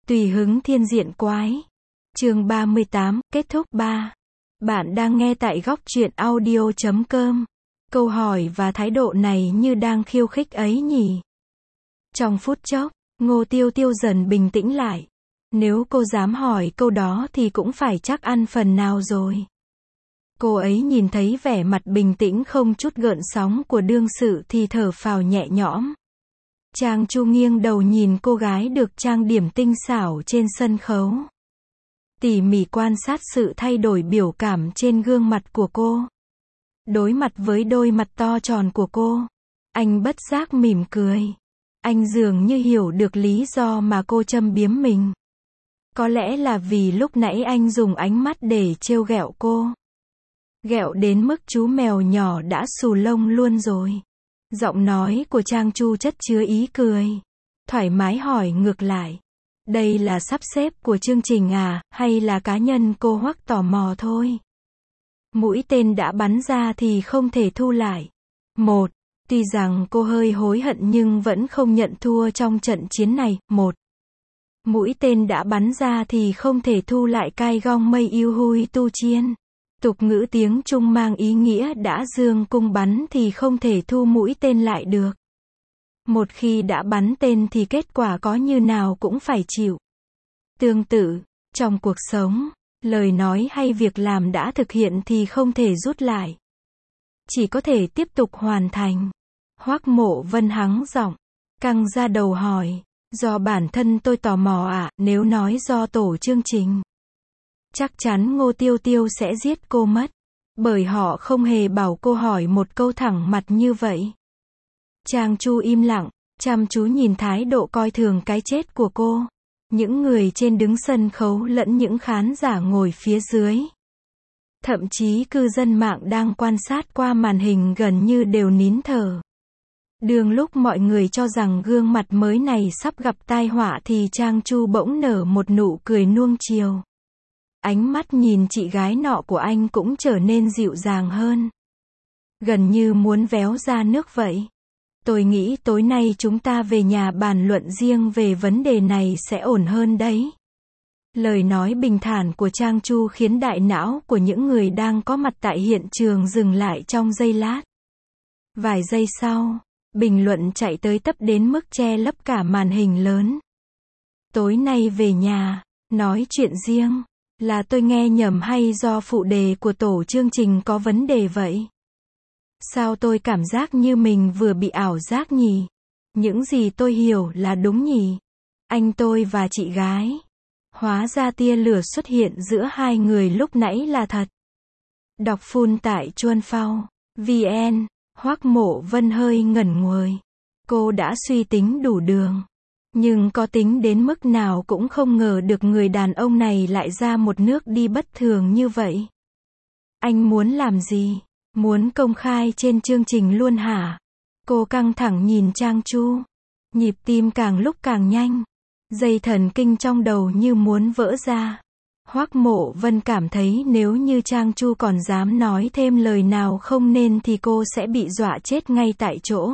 Tùy hứng thiên diện quái. Chương 38, kết thúc 3. Bạn đang nghe tại góc truyện audio.com. Câu hỏi và thái độ này như đang khiêu khích ấy nhỉ. Trong phút chốc, Ngô Tiêu Tiêu dần bình tĩnh lại. Nếu cô dám hỏi câu đó thì cũng phải chắc ăn phần nào rồi. Cô ấy nhìn thấy vẻ mặt bình tĩnh không chút gợn sóng của đương sự thì thở phào nhẹ nhõm. Trang Chu nghiêng đầu nhìn cô gái được trang điểm tinh xảo trên sân khấu. Tỉ mỉ quan sát sự thay đổi biểu cảm trên gương mặt của cô. Đối mặt với đôi mặt to tròn của cô, anh bất giác mỉm cười. Anh dường như hiểu được lý do mà cô châm biếm mình. Có lẽ là vì lúc nãy anh dùng ánh mắt để trêu ghẹo cô. Ghẹo đến mức chú mèo nhỏ đã xù lông luôn rồi. Giọng nói của Trang Chu chất chứa ý cười. Thoải mái hỏi ngược lại. Đây là sắp xếp của chương trình à, hay là cá nhân cô Hoắc tò mò thôi? Mũi tên đã bắn ra thì không thể thu lại. Một, tuy rằng cô hơi hối hận nhưng vẫn không nhận thua trong trận chiến này. Một, mũi tên đã bắn ra thì không thể thu lại. Cai gong mây yêu hui tu chiên. Tục ngữ tiếng Trung mang ý nghĩa đã dương cung bắn thì không thể thu mũi tên lại được. Một khi đã bắn tên thì kết quả có như nào cũng phải chịu. Tương tự, trong cuộc sống, lời nói hay việc làm đã thực hiện thì không thể rút lại. Chỉ có thể tiếp tục hoàn thành. Hoắc Mộ Vân hắng giọng, căng ra đầu hỏi, do bản thân tôi tò mò à, nếu nói do tổ chương trình. Chắc chắn Ngô Tiêu Tiêu sẽ giết cô mất. Bởi họ không hề bảo cô hỏi một câu thẳng mặt như vậy. Trang Chu im lặng, chăm chú nhìn thái độ coi thường cái chết của cô. Những người trên đứng sân khấu lẫn những khán giả ngồi phía dưới. Thậm chí cư dân mạng đang quan sát qua màn hình gần như đều nín thở. Đường lúc mọi người cho rằng gương mặt mới này sắp gặp tai họa thì Trang Chu bỗng nở một nụ cười nuông chiều. Ánh mắt nhìn chị gái nọ của anh cũng trở nên dịu dàng hơn. Gần như muốn véo ra nước vậy. Tôi nghĩ tối nay chúng ta về nhà bàn luận riêng về vấn đề này sẽ ổn hơn đấy. Lời nói bình thản của Trang Chu khiến đại não của những người đang có mặt tại hiện trường dừng lại trong giây lát. Vài giây sau, bình luận chạy tới tấp đến mức che lấp cả màn hình lớn. Tối nay về nhà, nói chuyện riêng. Là tôi nghe nhầm hay do phụ đề của tổ chương trình có vấn đề vậy? Sao tôi cảm giác như mình vừa bị ảo giác nhỉ? Những gì tôi hiểu là đúng nhỉ? Anh tôi và chị gái. Hóa ra tia lửa xuất hiện giữa hai người lúc nãy là thật. Đọc full tại Chuan Phao, VN, Hoắc Mộ Vân hơi ngẩn người. Cô đã suy tính đủ đường. Nhưng có tính đến mức nào cũng không ngờ được người đàn ông này lại ra một nước đi bất thường như vậy. Anh muốn làm gì? Muốn công khai trên chương trình luôn hả? Cô căng thẳng nhìn Trang Chu. Nhịp tim càng lúc càng nhanh. Dây thần kinh trong đầu như muốn vỡ ra. Hoắc Mộ Vân cảm thấy nếu như Trang Chu còn dám nói thêm lời nào không nên thì cô sẽ bị dọa chết ngay tại chỗ.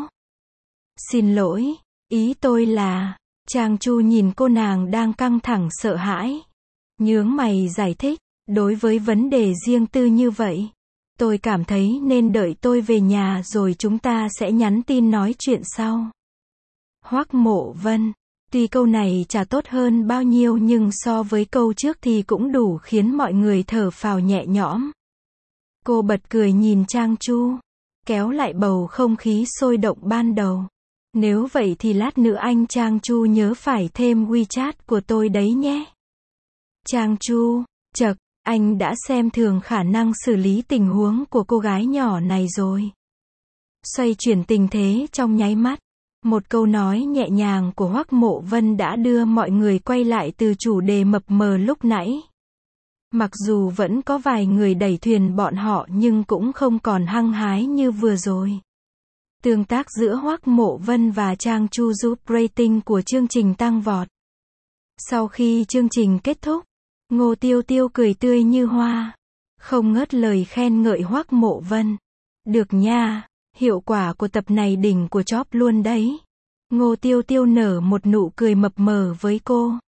Xin lỗi, ý tôi là... Trang Chu nhìn cô nàng đang căng thẳng sợ hãi. Nhướng mày giải thích, đối với vấn đề riêng tư như vậy, tôi cảm thấy nên đợi tôi về nhà rồi chúng ta sẽ nhắn tin nói chuyện sau. Hoắc Mộ Vân, tuy câu này chả tốt hơn bao nhiêu nhưng so với câu trước thì cũng đủ khiến mọi người thở phào nhẹ nhõm. Cô bật cười nhìn Trang Chu, kéo lại bầu không khí sôi động ban đầu. Nếu vậy thì lát nữa anh Trang Chu nhớ phải thêm WeChat của tôi đấy nhé. Trang Chu, chậc, anh đã xem thường khả năng xử lý tình huống của cô gái nhỏ này rồi. Xoay chuyển tình thế trong nháy mắt. Một câu nói nhẹ nhàng của Hoắc Mộ Vân đã đưa mọi người quay lại từ chủ đề mập mờ lúc nãy. Mặc dù vẫn có vài người đẩy thuyền bọn họ nhưng cũng không còn hăng hái như vừa rồi. Tương tác giữa Hoắc Mộ Vân và Trang Chu giúp rating của chương trình tăng vọt. Sau khi chương trình kết thúc, Ngô Tiêu Tiêu cười tươi như hoa, không ngớt lời khen ngợi Hoắc Mộ Vân. Được nha, hiệu quả của tập này đỉnh của chóp luôn đấy. Ngô Tiêu Tiêu nở một nụ cười mập mờ với cô.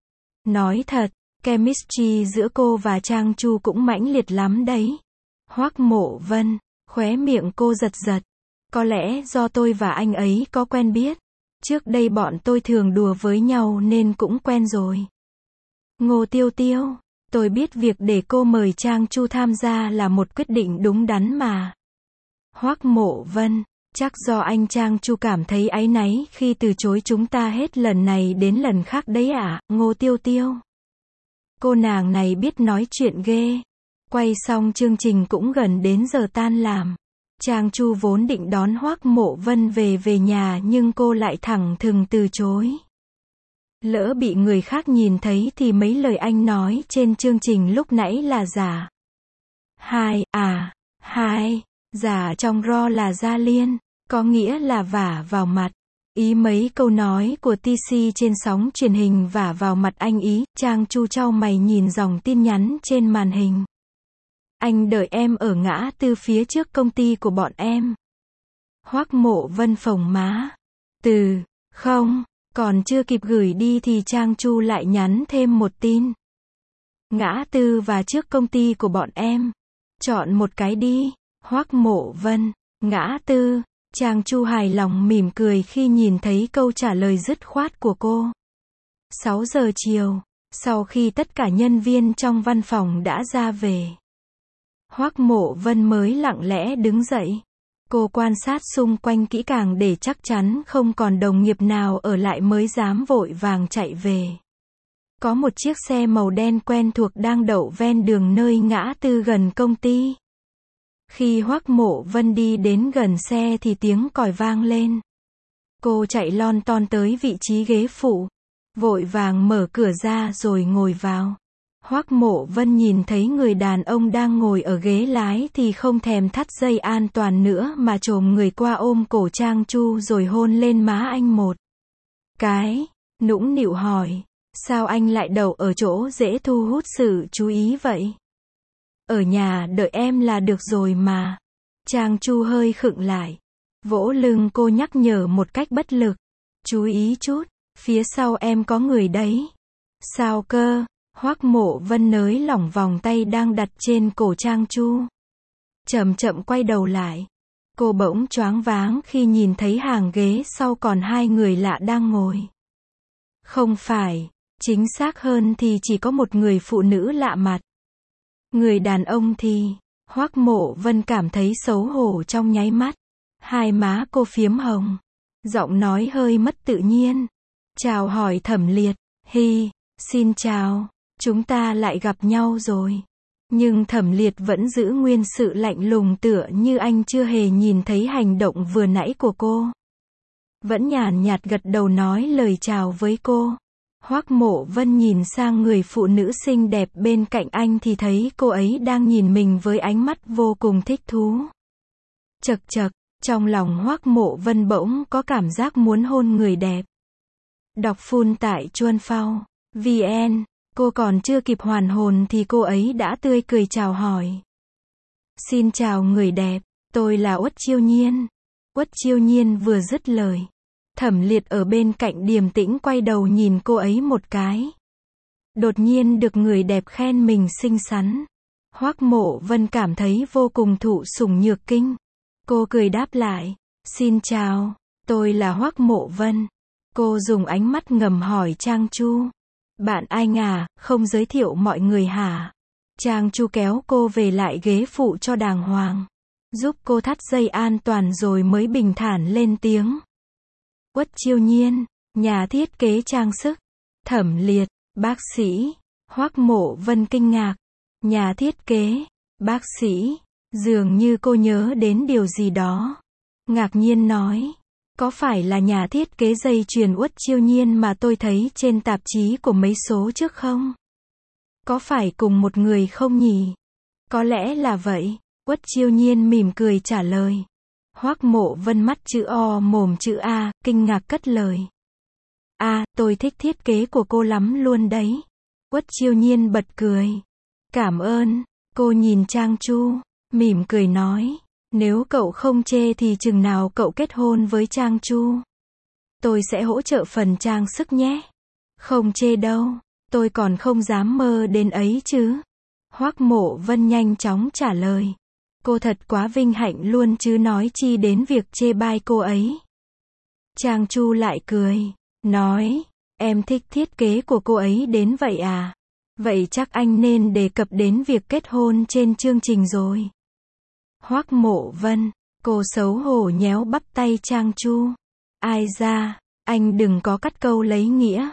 Nói thật, chemistry giữa cô và Trang Chu cũng mãnh liệt lắm đấy. Hoắc Mộ Vân, khóe miệng cô giật giật. Có lẽ do tôi và anh ấy có quen biết. Trước đây bọn tôi thường đùa với nhau nên cũng quen rồi. Ngô Tiêu Tiêu, tôi biết việc để cô mời Trang Chu tham gia là một quyết định đúng đắn mà. Hoắc Mộ Vân, chắc do anh Trang Chu cảm thấy áy náy khi từ chối chúng ta hết lần này đến lần khác đấy ạ, Ngô Tiêu Tiêu. Cô nàng này biết nói chuyện ghê. Quay xong chương trình cũng gần đến giờ tan làm. Trang Chu vốn định đón Hoắc Mộ Vân về nhà nhưng cô lại thẳng thừng từ chối. Lỡ bị người khác nhìn thấy thì mấy lời anh nói trên chương trình lúc nãy là giả. Giả trong ro là Gia Liên, có nghĩa là vả vào mặt. Ý mấy câu nói của TC trên sóng truyền hình vả vào mặt anh ý. Trang Chu chau mày nhìn dòng tin nhắn trên màn hình. Anh đợi em ở ngã tư phía trước công ty của bọn em. Hoắc Mộ Vân phồng má. Không, còn chưa kịp gửi đi thì Trang Chu lại nhắn thêm một tin. Ngã tư và trước công ty của bọn em. Chọn một cái đi. Hoắc Mộ Vân, ngã tư. Trang Chu hài lòng mỉm cười khi nhìn thấy câu trả lời dứt khoát của cô. 6 giờ chiều, sau khi tất cả nhân viên trong văn phòng đã ra về, Hoắc Mộ Vân mới lặng lẽ đứng dậy. Cô quan sát xung quanh kỹ càng để chắc chắn không còn đồng nghiệp nào ở lại mới dám vội vàng chạy về. Có một chiếc xe màu đen quen thuộc đang đậu ven đường nơi ngã tư gần công ty. Khi Hoắc Mộ Vân đi đến gần xe thì tiếng còi vang lên. Cô chạy lon ton tới vị trí ghế phụ, vội vàng mở cửa ra rồi ngồi vào. Hoắc Mộ Vân nhìn thấy người đàn ông đang ngồi ở ghế lái thì không thèm thắt dây an toàn nữa mà chồm người qua ôm cổ Trang Chu rồi hôn lên má anh một cái, nũng nịu hỏi, sao anh lại đậu ở chỗ dễ thu hút sự chú ý vậy? Ở nhà đợi em là được rồi mà. Trang Chu hơi khựng lại, vỗ lưng cô nhắc nhở một cách bất lực. Chú ý chút, phía sau em có người đấy. Sao cơ? Hoắc Mộ Vân nới lỏng vòng tay đang đặt trên cổ Trang Chu. Chậm chậm quay đầu lại. Cô bỗng choáng váng khi nhìn thấy hàng ghế sau còn hai người lạ đang ngồi. Không phải, chính xác hơn thì chỉ có một người phụ nữ lạ mặt. Người đàn ông thì, Hoắc Mộ Vân cảm thấy xấu hổ trong nháy mắt. Hai má cô phiếm hồng. Giọng nói hơi mất tự nhiên. Chào hỏi Thẩm Liệt. Xin chào. Chúng ta lại gặp nhau rồi. Nhưng Thẩm Liệt vẫn giữ nguyên sự lạnh lùng tựa như anh chưa hề nhìn thấy hành động vừa nãy của cô. Vẫn nhàn nhạt gật đầu nói lời chào với cô. Hoắc Mộ Vân nhìn sang người phụ nữ xinh đẹp bên cạnh anh thì thấy cô ấy đang nhìn mình với ánh mắt vô cùng thích thú. Chậc chậc, trong lòng Hoắc Mộ Vân bỗng có cảm giác muốn hôn người đẹp. Đọc full tại Chuan Phao VN, cô còn chưa kịp hoàn hồn thì cô ấy đã tươi cười chào hỏi. Xin chào người đẹp, tôi là Uất Chiêu Nhiên. Uất Chiêu Nhiên vừa dứt lời. Thẩm Liệt ở bên cạnh điềm tĩnh quay đầu nhìn cô ấy một cái. Đột nhiên được người đẹp khen mình xinh xắn. Hoắc Mộ Vân cảm thấy vô cùng thụ sủng nhược kinh. Cô cười đáp lại. Xin chào, tôi là Hoắc Mộ Vân. Cô dùng ánh mắt ngầm hỏi Trang Chu. Bạn anh à, không giới thiệu mọi người hả? Trang Chu kéo cô về lại ghế phụ cho đàng hoàng. Giúp cô thắt dây an toàn rồi mới bình thản lên tiếng. Uất Chiêu Nhiên, nhà thiết kế trang sức. Thẩm Liệt, bác sĩ. Hoắc Mộ Vân kinh ngạc. Nhà thiết kế, bác sĩ. Dường như cô nhớ đến điều gì đó. Ngạc nhiên nói. Có phải là nhà thiết kế dây chuyền Uất Chiêu Nhiên mà tôi thấy trên tạp chí của mấy số trước không? Có phải cùng một người không nhỉ? Có lẽ là vậy. Uất Chiêu Nhiên mỉm cười trả lời. Hoắc Mộ Vân mắt chữ O mồm chữ A, kinh ngạc cất lời. Tôi thích thiết kế của cô lắm luôn đấy. Uất Chiêu Nhiên bật cười. Cảm ơn. Cô nhìn Trang Chu, mỉm cười nói. Nếu cậu không chê thì chừng nào cậu kết hôn với Trang Chu? Tôi sẽ hỗ trợ phần trang sức nhé. Không chê đâu. Tôi còn không dám mơ đến ấy chứ. Hoắc Mộ Vân nhanh chóng trả lời. Cô thật quá vinh hạnh luôn chứ nói chi đến việc chê bai cô ấy. Trang Chu lại cười, nói, em thích thiết kế của cô ấy đến vậy à? Vậy chắc anh nên đề cập đến việc kết hôn trên chương trình rồi. Hoắc Mộ Vân, cô xấu hổ nhéo bắp tay Trang Chu. Ai ra, anh đừng có cắt câu lấy nghĩa.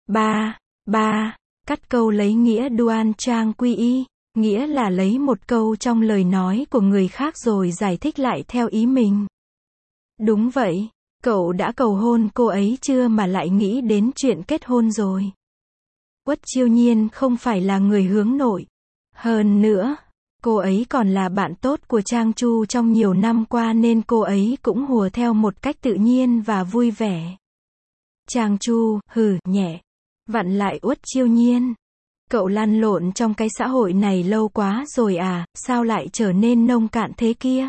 Ba, cắt câu lấy nghĩa đoan trang quy y, nghĩa là lấy một câu trong lời nói của người khác rồi giải thích lại theo ý mình. Đúng vậy, cậu đã cầu hôn cô ấy chưa mà lại nghĩ đến chuyện kết hôn rồi. Uất Chiêu Nhiên không phải là người hướng nội. Hơn nữa, cô ấy còn là bạn tốt của Trang Chu trong nhiều năm qua nên cô ấy cũng hùa theo một cách tự nhiên và vui vẻ. Trang Chu, hừ, nhẹ, vặn lại Uất Chiêu Nhiên. Cậu lăn lộn trong cái xã hội này lâu quá rồi à, sao lại trở nên nông cạn thế kia?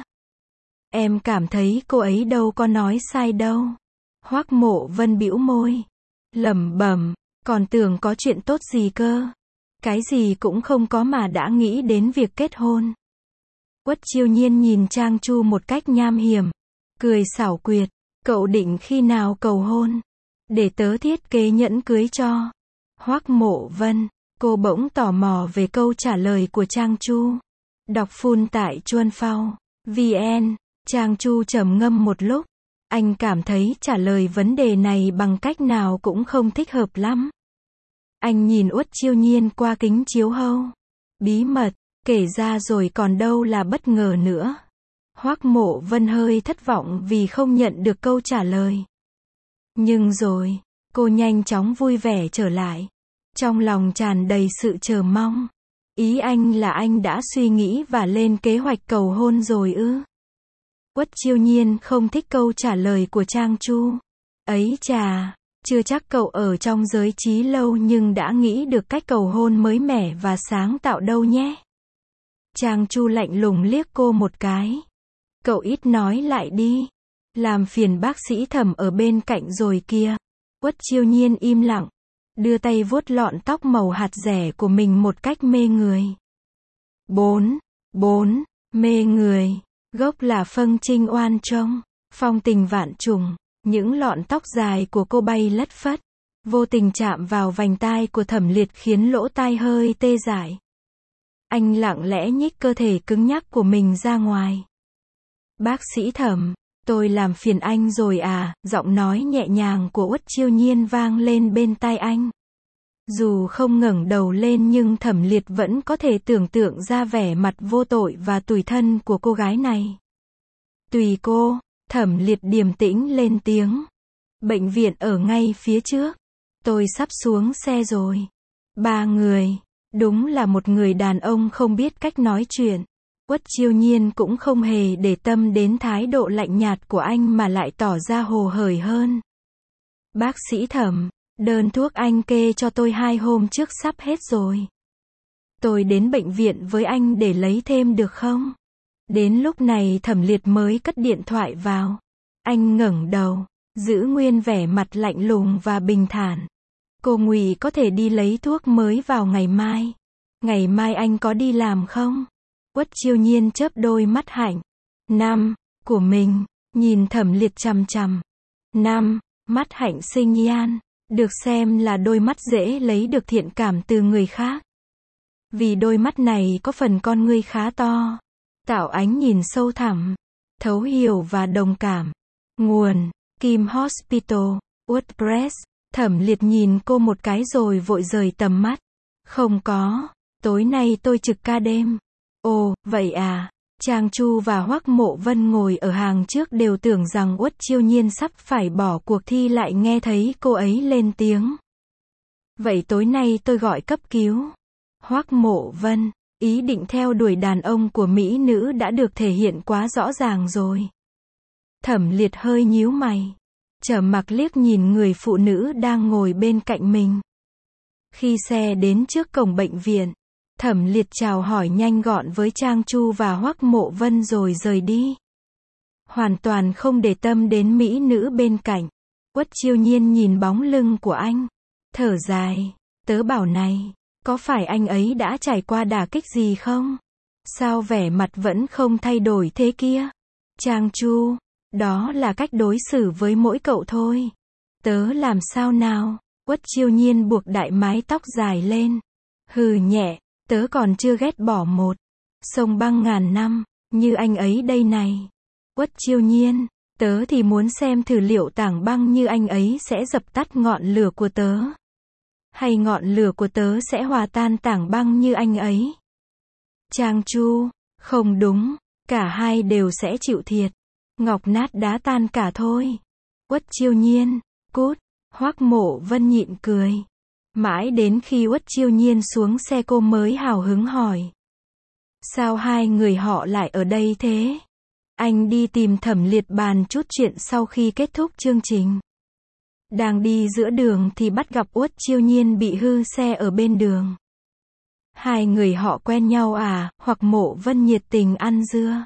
Em cảm thấy cô ấy đâu có nói sai đâu. Hoắc Mộ Vân bĩu môi, lẩm bẩm, còn tưởng có chuyện tốt gì cơ. Cái gì cũng không có mà đã nghĩ đến việc kết hôn. Uất Chiêu Nhiên nhìn Trang Chu một cách nham hiểm, cười xảo quyệt, cậu định khi nào cầu hôn? Để tớ thiết kế nhẫn cưới cho. Hoắc Mộ Vân, cô bỗng tò mò về câu trả lời của Trang Chu. Đọc full tại chuanphao.vn. Trang Chu trầm ngâm một lúc. Anh cảm thấy trả lời vấn đề này bằng cách nào cũng không thích hợp lắm. Anh nhìn Uất Chiêu Nhiên qua kính chiếu hậu. Bí mật, kể ra rồi còn đâu là bất ngờ nữa. Hoắc Mộ Vân hơi thất vọng vì không nhận được câu trả lời. Nhưng rồi, cô nhanh chóng vui vẻ trở lại. Trong lòng tràn đầy sự chờ mong. Ý anh là anh đã suy nghĩ và lên kế hoạch cầu hôn rồi ư? Uất Chiêu Nhiên không thích câu trả lời của Trang Chu. Ấy chà, chưa chắc cậu ở trong giới trí lâu nhưng đã nghĩ được cách cầu hôn mới mẻ và sáng tạo đâu nhé. Trang Chu lạnh lùng liếc cô một cái. Cậu ít nói lại đi. Làm phiền bác sĩ Thẩm ở bên cạnh rồi kia. Uất Chiêu Nhiên im lặng, đưa tay vuốt lọn tóc màu hạt dẻ của mình một cách mê người. 4. Mê người. Gốc là Phâng Trinh Oan Trông. Phong tình vạn trùng. Những lọn tóc dài của cô bay lất phất, vô tình chạm vào vành tai của Thẩm Liệt khiến lỗ tai hơi tê dại. Anh lặng lẽ nhích cơ thể cứng nhắc của mình ra ngoài. Bác sĩ Thẩm, tôi làm phiền anh rồi à, giọng nói nhẹ nhàng của Uất Chiêu Nhiên vang lên bên tai anh. Dù không ngẩng đầu lên nhưng Thẩm Liệt vẫn có thể tưởng tượng ra vẻ mặt vô tội và tủi thân của cô gái này. Tùy cô, Thẩm Liệt điềm tĩnh lên tiếng. Bệnh viện ở ngay phía trước. Tôi sắp xuống xe rồi. 3 người. Đúng là một người đàn ông không biết cách nói chuyện. Uất Chiêu Nhiên cũng không hề để tâm đến thái độ lạnh nhạt của anh mà lại tỏ ra hồ hởi hơn. Bác sĩ Thẩm, đơn thuốc anh kê cho tôi 2 hôm trước sắp hết rồi. Tôi đến bệnh viện với anh để lấy thêm được không? Đến lúc này Thẩm Liệt mới cất điện thoại vào. Anh ngẩng đầu, giữ nguyên vẻ mặt lạnh lùng và bình thản. Cô Ngụy có thể đi lấy thuốc mới vào ngày mai. Ngày mai anh có đi làm không? Uất Chiêu Nhiên chớp đôi mắt hạnh của mình, nhìn Thẩm Liệt chằm chằm. Mắt hạnh sinh nhan, được xem là đôi mắt dễ lấy được thiện cảm từ người khác. Vì đôi mắt này có phần con ngươi khá to, tạo ánh nhìn sâu thẳm, thấu hiểu và đồng cảm. Nguồn: Kim Hospital, WordPress. Thẩm Liệt nhìn cô một cái rồi vội rời tầm mắt. Không có, tối nay tôi trực ca đêm. Ồ, vậy à. Trang Chu và Hoắc Mộ Vân ngồi ở hàng trước đều tưởng rằng Uất Chiêu Nhiên sắp phải bỏ cuộc thi lại nghe thấy cô ấy lên tiếng. Vậy tối nay tôi gọi cấp cứu. Hoắc Mộ Vân, ý định theo đuổi đàn ông của mỹ nữ đã được thể hiện quá rõ ràng rồi. Thẩm Liệt hơi nhíu mày, trầm mặc liếc nhìn người phụ nữ đang ngồi bên cạnh mình. Khi xe đến trước cổng bệnh viện, Thẩm Liệt chào hỏi nhanh gọn với Trang Chu và Hoắc Mộ Vân rồi rời đi. Hoàn toàn không để tâm đến mỹ nữ bên cạnh. Uất Chiêu Nhiên nhìn bóng lưng của anh, thở dài. Tớ bảo này, có phải anh ấy đã trải qua đả kích gì không? Sao vẻ mặt vẫn không thay đổi thế kia? Trang Chu, đó là cách đối xử với mỗi cậu thôi. Tớ làm sao nào? Uất Chiêu Nhiên buộc đại mái tóc dài lên. Hừ nhẹ, tớ còn chưa ghét bỏ một sông băng ngàn năm, như anh ấy đây này. Uất Chiêu Nhiên, tớ thì muốn xem thử liệu tảng băng như anh ấy sẽ dập tắt ngọn lửa của tớ. Hay ngọn lửa của tớ sẽ hòa tan tảng băng như anh ấy. Trang Chu, không đúng, cả hai đều sẽ chịu thiệt. Ngọc nát đá tan cả thôi. Uất Chiêu Nhiên, cút. Hoắc Mộ Vân nhịn cười. Mãi đến khi Uất Chiêu Nhiên xuống xe cô mới hào hứng hỏi. Sao hai người họ lại ở đây thế? Anh đi tìm Thẩm Liệt bàn chút chuyện sau khi kết thúc chương trình. Đang đi giữa đường thì bắt gặp Uất Chiêu Nhiên bị hư xe ở bên đường. Hai người họ quen nhau à? Hoắc Mộ Vân nhiệt tình ăn dưa.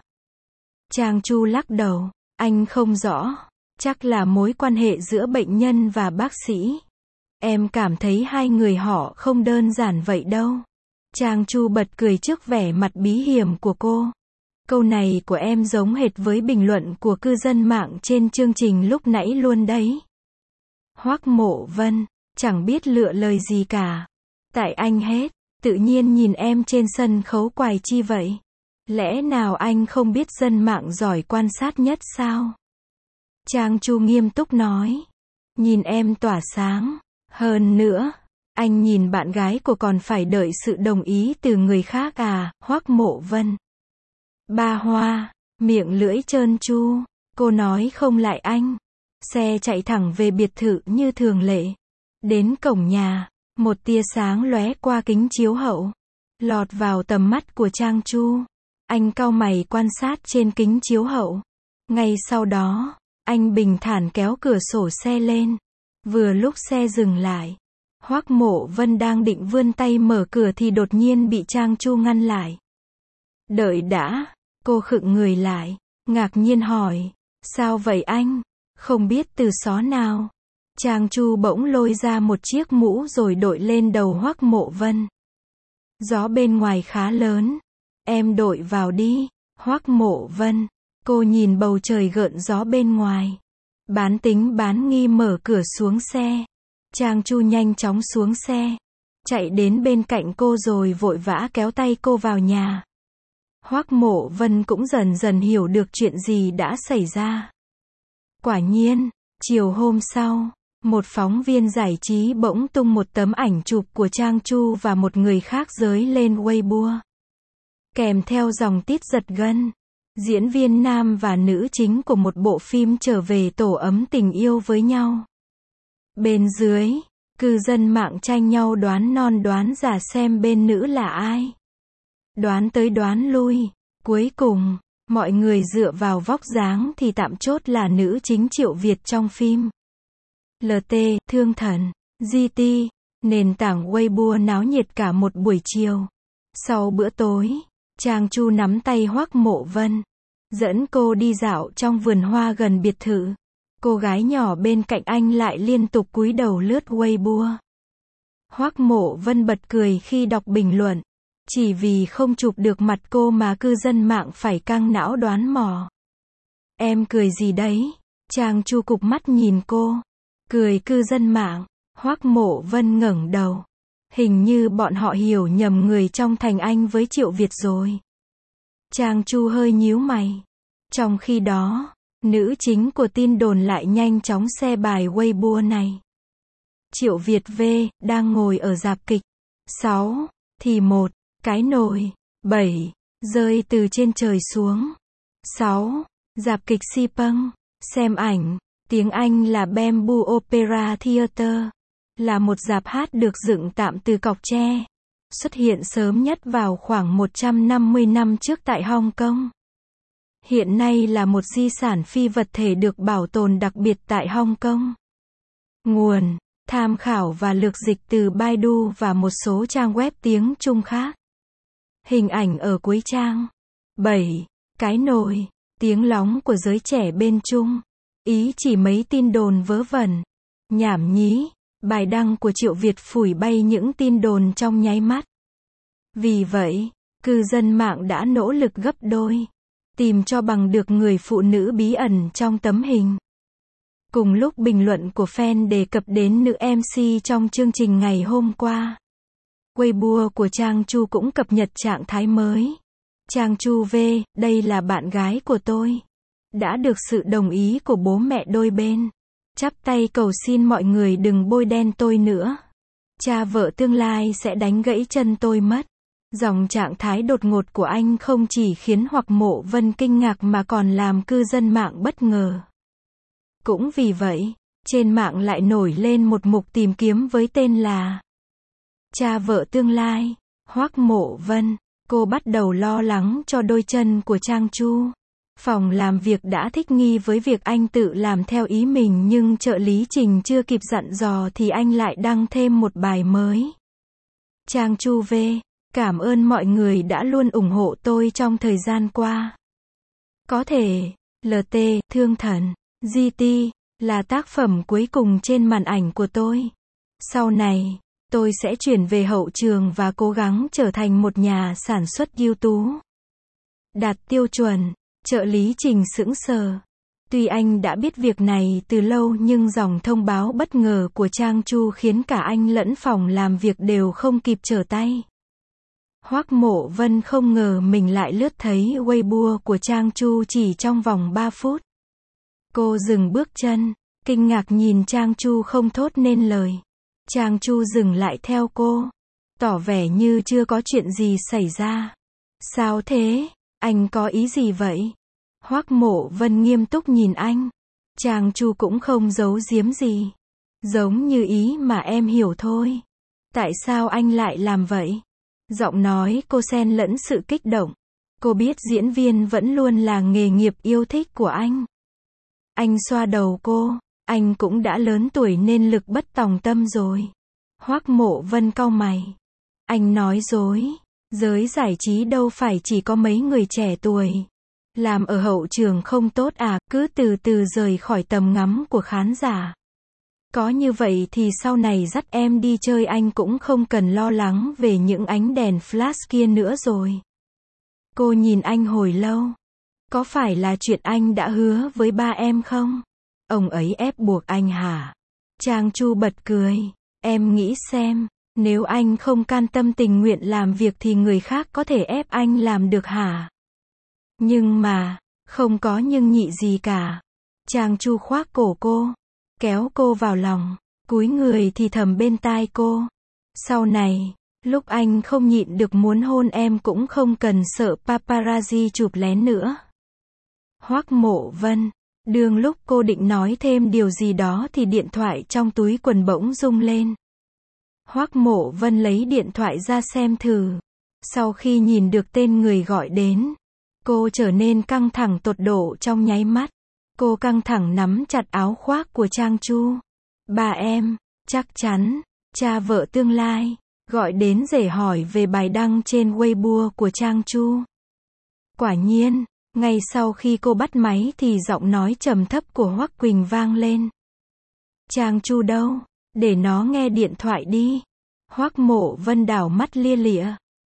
Trang Chu lắc đầu, anh không rõ. Chắc là mối quan hệ giữa bệnh nhân và bác sĩ. Em cảm thấy hai người họ không đơn giản vậy đâu. Trang Chu bật cười trước vẻ mặt bí hiểm của cô. Câu này của em giống hệt với bình luận của cư dân mạng trên chương trình lúc nãy luôn đấy. Hoắc Mộ Vân, chẳng biết lựa lời gì cả. Tại anh hết, tự nhiên nhìn em trên sân khấu quài chi vậy? Lẽ nào anh không biết dân mạng giỏi quan sát nhất sao? Trang Chu nghiêm túc nói. Nhìn em tỏa sáng. Hơn nữa, anh nhìn bạn gái của còn phải đợi sự đồng ý từ người khác à? Hoắc Mộ Vân. Ba Hoa, miệng lưỡi trơn tru. Cô nói không lại anh. Xe chạy thẳng về biệt thự như thường lệ. Đến cổng nhà, một tia sáng lóe qua kính chiếu hậu. Lọt vào tầm mắt của Trang Chu. Anh cau mày quan sát trên kính chiếu hậu. Ngay sau đó, anh bình thản kéo cửa sổ xe lên. Vừa lúc xe dừng lại, Hoắc Mộ Vân đang định vươn tay mở cửa thì đột nhiên bị Trang Chu ngăn lại. Đợi đã, cô khựng người lại, ngạc nhiên hỏi, sao vậy anh? Không biết từ xó nào. Trang Chu bỗng lôi ra một chiếc mũ rồi đội lên đầu Hoắc Mộ Vân. Gió bên ngoài khá lớn, em đội vào đi. Hoắc Mộ Vân, cô nhìn bầu trời gợn gió bên ngoài. Bán tính bán nghi mở cửa xuống xe. Trang Chu nhanh chóng xuống xe, chạy đến bên cạnh cô rồi vội vã kéo tay cô vào nhà. Hoắc Mộ Vân cũng dần dần hiểu được chuyện gì đã xảy ra. Quả nhiên, chiều hôm sau, một phóng viên giải trí bỗng tung một tấm ảnh chụp của Trang Chu và một người khác dới lên Weibo. Kèm theo dòng tít giật gân. Diễn viên nam và nữ chính của một bộ phim trở về tổ ấm tình yêu với nhau. Bên dưới, cư dân mạng tranh nhau đoán non đoán giả xem bên nữ là ai. Đoán tới đoán lui, cuối cùng, mọi người dựa vào vóc dáng thì tạm chốt là nữ chính Triệu Việt trong phim. LT, Thương Thần, GT, nền tảng Weibo náo nhiệt cả một buổi chiều. Sau bữa tối, Trang Chu nắm tay Hoắc Mộ Vân, dẫn cô đi dạo trong vườn hoa gần biệt thự. Cô gái nhỏ bên cạnh anh lại liên tục cúi đầu lướt Weibo. Hoắc Mộ Vân bật cười khi đọc bình luận. Chỉ vì không chụp được mặt cô mà cư dân mạng phải căng não đoán mò. Em cười gì đấy? Trang Chu cụp mắt nhìn cô. Cười cư dân mạng. Hoắc Mộ Vân ngẩng đầu. Hình như bọn họ hiểu nhầm người trong Thành Anh với Triệu Việt rồi. Trang Chu hơi nhíu mày. Trong khi đó, nữ chính của tin đồn lại nhanh chóng share bài Weibo này. Triệu Việt V, đang ngồi ở rạp kịch. 6, thì một cái nồi, 7, rơi từ trên trời xuống. 6, rạp kịch Sipeng. Xem ảnh, tiếng Anh là Bamboo Opera Theatre. Là một rạp hát được dựng tạm từ cọc tre. Xuất hiện sớm nhất vào khoảng 150 năm trước tại Hong Kong. Hiện nay là một di sản phi vật thể được bảo tồn đặc biệt tại Hong Kong. Nguồn, tham khảo và lược dịch từ Baidu và một số trang web tiếng Trung khác. Hình ảnh ở cuối trang. 7. Cái nồi, tiếng lóng của giới trẻ bên Trung. Ý chỉ mấy tin đồn vớ vẩn, nhảm nhí, Bài đăng của Triệu Việt phủi bay những tin đồn trong nháy mắt. Vì vậy, cư dân mạng đã nỗ lực gấp đôi, tìm cho bằng được người phụ nữ bí ẩn trong tấm hình. Cùng lúc bình luận của fan đề cập đến nữ MC trong chương trình ngày hôm qua, Weibo của Trang Chu cũng cập nhật trạng thái mới. Trang Chu V, đây là bạn gái của tôi. Đã được sự đồng ý của bố mẹ đôi bên. Chắp tay cầu xin mọi người đừng bôi đen tôi nữa. Cha vợ tương lai sẽ đánh gãy chân tôi mất. Dòng trạng thái đột ngột của anh không chỉ khiến Hoắc Mộ Vân kinh ngạc mà còn làm cư dân mạng bất ngờ. Cũng vì vậy, trên mạng lại nổi lên một mục tìm kiếm với tên là Cha vợ tương lai, Hoắc Mộ Vân. Cô bắt đầu lo lắng cho đôi chân của Trang Chu. Phòng làm việc đã thích nghi với việc anh tự làm theo ý mình, nhưng trợ lý Trình chưa kịp dặn dò thì anh lại đăng thêm một bài mới. Trang Chu V, cảm ơn mọi người đã luôn ủng hộ tôi trong thời gian qua. Có thể, LT, Thương Thần, GT, là tác phẩm cuối cùng trên màn ảnh của tôi. Sau này, tôi sẽ chuyển về hậu trường và cố gắng trở thành một nhà sản xuất ưu tú. Đạt tiêu chuẩn, trợ lý Trình sững sờ. Tuy anh đã biết việc này từ lâu nhưng dòng thông báo bất ngờ của Trang Chu khiến cả anh lẫn phòng làm việc đều không kịp trở tay. Hoắc Mộ Vân không ngờ mình lại lướt thấy Weibo của Trang Chu chỉ trong vòng 3 phút. Cô dừng bước chân, kinh ngạc nhìn Trang Chu không thốt nên lời. Trang Chu dừng lại theo cô, tỏ vẻ như chưa có chuyện gì xảy ra. Sao thế? Anh có ý gì vậy? Hoắc Mộ Vân nghiêm túc nhìn anh. Trang Chu cũng không giấu giếm gì. Giống như ý mà em hiểu thôi. Tại sao anh lại làm vậy? Giọng nói cô xen lẫn sự kích động. Cô biết diễn viên vẫn luôn là nghề nghiệp yêu thích của anh. Anh xoa đầu cô. Anh cũng đã lớn tuổi nên lực bất tòng tâm rồi. Hoắc Mộ Vân cau mày. Anh nói dối. Giới giải trí đâu phải chỉ có mấy người trẻ tuổi. Làm ở hậu trường không tốt à, cứ từ từ rời khỏi tầm ngắm của khán giả. Có như vậy thì sau này dắt em đi chơi anh cũng không cần lo lắng về những ánh đèn flash kia nữa rồi. Cô nhìn anh hồi lâu. Có phải là chuyện anh đã hứa với ba em không? Ông ấy ép buộc anh hả? Trang Chu bật cười. Em nghĩ xem, nếu anh không can tâm tình nguyện làm việc thì người khác có thể ép anh làm được hả? Nhưng mà, không có nhưng nhị gì cả. Trang Chu khoác cổ cô, kéo cô vào lòng, cúi người thì thầm bên tai cô. Sau này, lúc anh không nhịn được muốn hôn em cũng không cần sợ paparazzi chụp lén nữa. Hoắc Mộ Vân. Đương lúc cô định nói thêm điều gì đó thì điện thoại trong túi quần bỗng rung lên. Hoắc Mộ Vân lấy điện thoại ra xem thử. Sau khi nhìn được tên người gọi đến, cô trở nên căng thẳng tột độ trong nháy mắt. Cô căng thẳng nắm chặt áo khoác của Trang Chu. Bà em, chắc chắn, cha vợ tương lai, gọi đến để hỏi về bài đăng trên Weibo của Trang Chu. Quả nhiên, ngay sau khi cô bắt máy thì giọng nói trầm thấp của Hoắc Quỳnh vang lên. Trang Chu đâu? Để nó nghe điện thoại đi. Hoắc Mộ Vân đảo mắt lia lịa.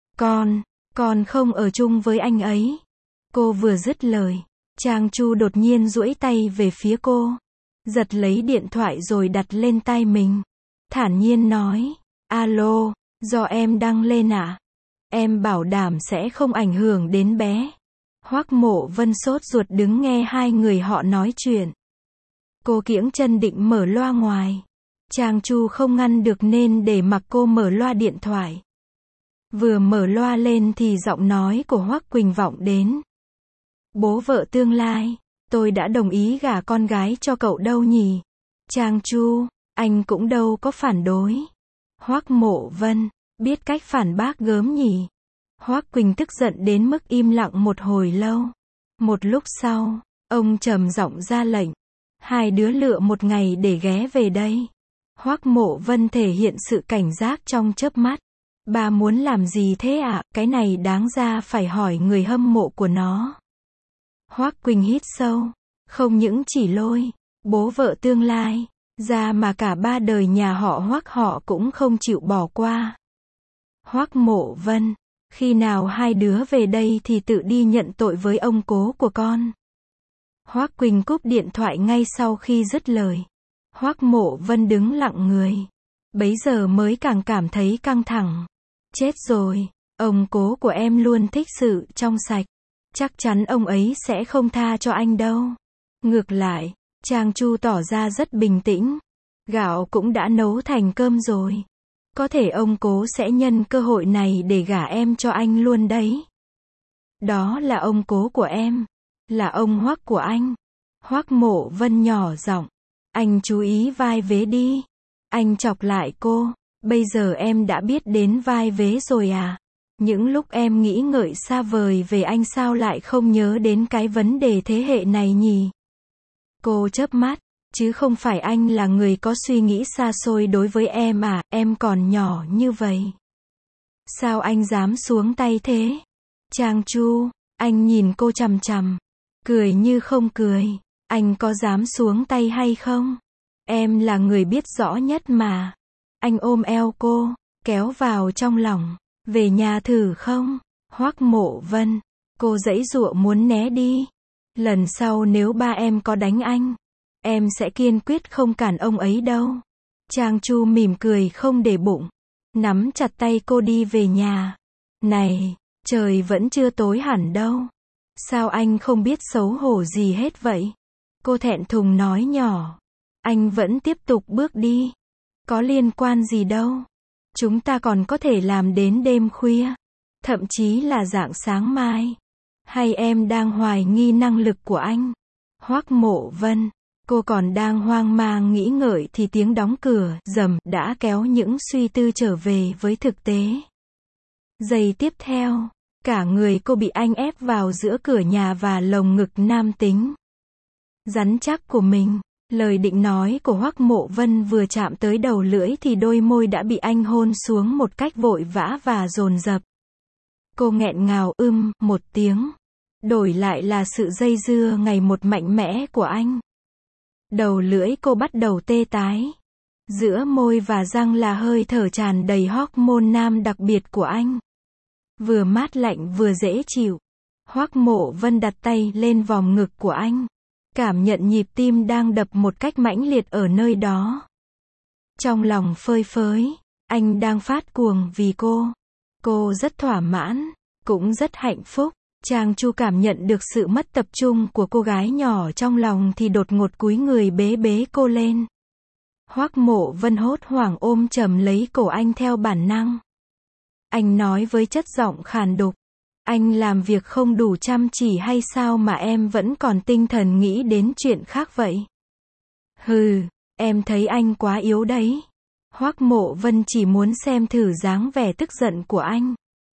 Con không ở chung với anh ấy. Cô vừa dứt lời, Trang Chu đột nhiên duỗi tay về phía cô, giật lấy điện thoại rồi đặt lên tay mình. Thản nhiên nói, alo, do em đăng lên ạ. Em bảo đảm sẽ không ảnh hưởng đến bé. Hoắc Mộ Vân sốt ruột đứng nghe hai người họ nói chuyện. Cô kiễng chân định mở loa ngoài. Trang Chu không ngăn được nên để mặc cô mở loa điện thoại. Vừa mở loa lên thì giọng nói của Hoắc Quỳnh vọng đến. Bố vợ tương lai, tôi đã đồng ý gả con gái cho cậu đâu nhỉ? Trang Chu, anh cũng đâu có phản đối. Hoắc Mộ Vân, biết cách phản bác gớm nhỉ? Hoắc Quỳnh tức giận đến mức im lặng một hồi lâu. Một lúc sau, ông trầm giọng ra lệnh. Hai đứa lựa một ngày để ghé về đây. Hoắc Mộ Vân thể hiện sự cảnh giác trong chớp mắt. Bà muốn làm gì thế ạ? Cái này đáng ra phải hỏi người hâm mộ của nó. Hoắc Quỳnh hít sâu. Không những chỉ lôi, bố vợ tương lai, Ra mà cả ba đời nhà họ Hoắc họ cũng không chịu bỏ qua. Hoắc Mộ Vân, khi nào hai đứa về đây thì tự đi nhận tội với ông cố của con. Hoắc Quỳnh cúp điện thoại ngay sau khi dứt lời. Hoắc Mộ Vân đứng lặng người. Bấy giờ mới càng cảm thấy căng thẳng. Chết rồi, ông cố của em luôn thích sự trong sạch. Chắc chắn ông ấy sẽ không tha cho anh đâu. Ngược lại, Trang Chu tỏ ra rất bình tĩnh. Gạo cũng đã nấu thành cơm rồi. Có thể ông cố sẽ nhân cơ hội này để gả em cho anh luôn đấy. Đó là ông cố của em. Là ông Hoắc của anh. Hoắc Mộ Vân nhỏ giọng. Anh chú ý vai vế đi. Anh chọc lại cô. Bây giờ em đã biết đến vai vế rồi à? Những lúc em nghĩ ngợi xa vời về anh sao lại không nhớ đến cái vấn đề thế hệ này nhỉ? Cô chớp mắt. Chứ không phải anh là người có suy nghĩ xa xôi đối với em à, em còn nhỏ như vậy. Sao anh dám xuống tay thế? Trang Chu, anh nhìn cô chằm chằm. Cười như không cười. Anh có dám xuống tay hay không? Em là người biết rõ nhất mà. Anh ôm eo cô, kéo vào trong lòng. Về nhà thử không? Hoắc Mộ Vân. Cô giãy giụa muốn né đi. Lần sau nếu ba em có đánh anh, em sẽ kiên quyết không cản ông ấy đâu. Trang Chu mỉm cười không để bụng. Nắm chặt tay cô đi về nhà. Này, trời vẫn chưa tối hẳn đâu. Sao anh không biết xấu hổ gì hết vậy? Cô thẹn thùng nói nhỏ. Anh vẫn tiếp tục bước đi. Có liên quan gì đâu. Chúng ta còn có thể làm đến đêm khuya. Thậm chí là rạng sáng mai. Hay em đang hoài nghi năng lực của anh? Hoắc Mộ Vân. Cô còn đang hoang mang nghĩ ngợi thì tiếng đóng cửa, rầm, đã kéo những suy tư trở về với thực tế. Giây tiếp theo, cả người cô bị anh ép vào giữa cửa nhà và lồng ngực nam tính rắn chắc của mình. Lời định nói của Hoắc Mộ Vân vừa chạm tới đầu lưỡi thì đôi môi đã bị anh hôn xuống một cách vội vã và dồn dập. Cô nghẹn ngào một tiếng. Đổi lại là sự dây dưa ngày một mạnh mẽ của anh. Đầu lưỡi cô bắt đầu tê tái. Giữa môi và răng là hơi thở tràn đầy hormone nam đặc biệt của anh. Vừa mát lạnh vừa dễ chịu. Hoắc Mộ Vân đặt tay lên vòng ngực của anh. Cảm nhận nhịp tim đang đập một cách mãnh liệt ở nơi đó. Trong lòng phơi phới, anh đang phát cuồng vì cô. Cô rất thỏa mãn, cũng rất hạnh phúc. Trang Chu cảm nhận được sự mất tập trung của cô gái nhỏ trong lòng thì đột ngột cúi người bế bế cô lên. Hoắc Mộ Vân hốt hoảng ôm chầm lấy cổ anh theo bản năng. Anh nói với chất giọng khàn đục. Anh làm việc không đủ chăm chỉ hay sao mà em vẫn còn tinh thần nghĩ đến chuyện khác vậy? Hừ, em thấy anh quá yếu đấy. Hoắc Mộ Vân chỉ muốn xem thử dáng vẻ tức giận của anh.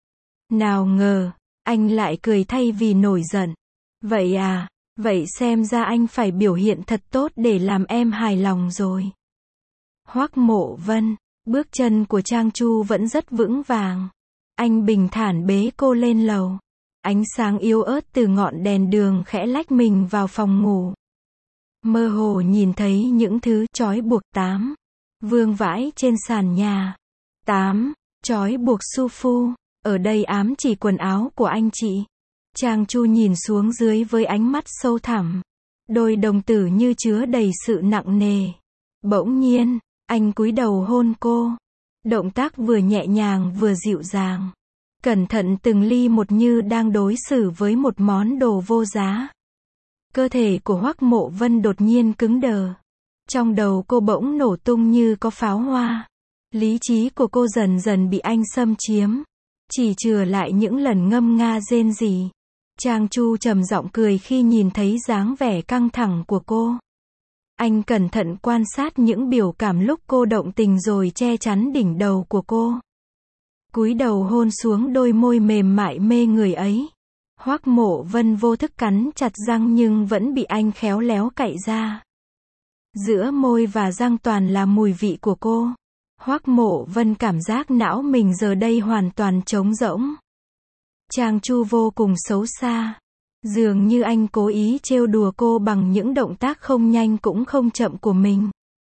Nào ngờ, anh lại cười thay vì nổi giận. Vậy à, vậy xem ra anh phải biểu hiện thật tốt để làm em hài lòng rồi. Hoắc Mộ Vân, bước chân của Trang Chu vẫn rất vững vàng. Anh bình thản bế cô lên lầu. Ánh sáng yếu ớt từ ngọn đèn đường khẽ lách mình vào phòng ngủ. Mơ hồ nhìn thấy những thứ trói buộc 8. Vương vãi trên sàn nhà. 8. Trói buộc su phu. Ở đây ám chỉ quần áo của anh chị. Trang Chu nhìn xuống dưới với ánh mắt sâu thẳm. Đôi đồng tử như chứa đầy sự nặng nề. Bỗng nhiên, anh cúi đầu hôn cô. Động tác vừa nhẹ nhàng vừa dịu dàng. Cẩn thận từng ly một như đang đối xử với một món đồ vô giá. Cơ thể của Hoắc Mộ Vân đột nhiên cứng đờ. Trong đầu cô bỗng nổ tung như có pháo hoa. Lý trí của cô dần dần bị anh xâm chiếm. Chỉ chừa lại những lần ngâm nga rên rỉ. Trang Chu trầm giọng cười khi nhìn thấy dáng vẻ căng thẳng của cô. Anh cẩn thận quan sát những biểu cảm lúc cô động tình rồi che chắn đỉnh đầu của cô. Cúi đầu hôn xuống đôi môi mềm mại mê người ấy. Hoắc Mộ Vân vô thức cắn chặt răng nhưng vẫn bị anh khéo léo cạy ra. Giữa môi và răng toàn là mùi vị của cô. Hoắc Mộ Vân cảm giác não mình giờ đây hoàn toàn trống rỗng. Trang Chu vô cùng xấu xa. Dường như anh cố ý trêu đùa cô bằng những động tác không nhanh cũng không chậm của mình.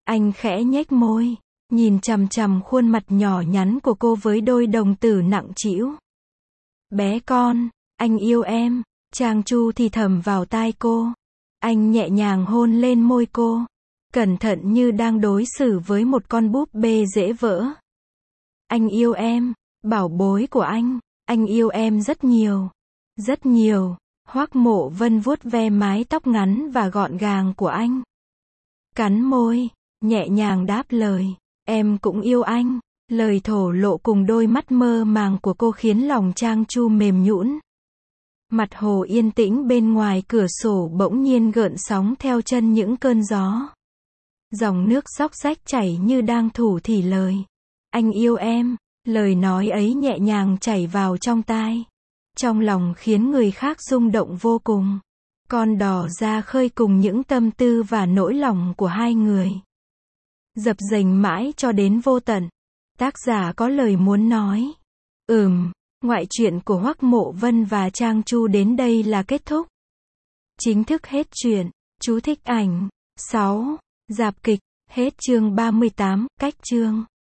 Anh khẽ nhếch môi, nhìn chằm chằm khuôn mặt nhỏ nhắn của cô với đôi đồng tử nặng trĩu. Bé con, anh yêu em, Trang Chu thì thầm vào tai cô. Anh nhẹ nhàng hôn lên môi cô, cẩn thận như đang đối xử với một con búp bê dễ vỡ. Anh yêu em, bảo bối của anh yêu em rất nhiều. Rất nhiều. Hoắc Mộ Vân vuốt ve mái tóc ngắn và gọn gàng của anh. Cắn môi, nhẹ nhàng đáp lời. Em cũng yêu anh. Lời thổ lộ cùng đôi mắt mơ màng của cô khiến lòng Trang Chu mềm nhũn. Mặt hồ yên tĩnh bên ngoài cửa sổ bỗng nhiên gợn sóng theo chân những cơn gió. Dòng nước xóc xách chảy như đang thủ thỉ lời. Anh yêu em. Lời nói ấy nhẹ nhàng chảy vào trong tai. Trong lòng khiến người khác rung động vô cùng. Con đò ra khơi cùng những tâm tư và nỗi lòng của hai người. Dập dềnh mãi cho đến vô tận. Tác giả có lời muốn nói. Ngoại truyện của Hoắc Mộ Vân và Trang Chu đến đây là kết thúc. Chính thức hết truyện. Chú thích ảnh. 6. Rạp kịch. Hết chương 38, cách chương.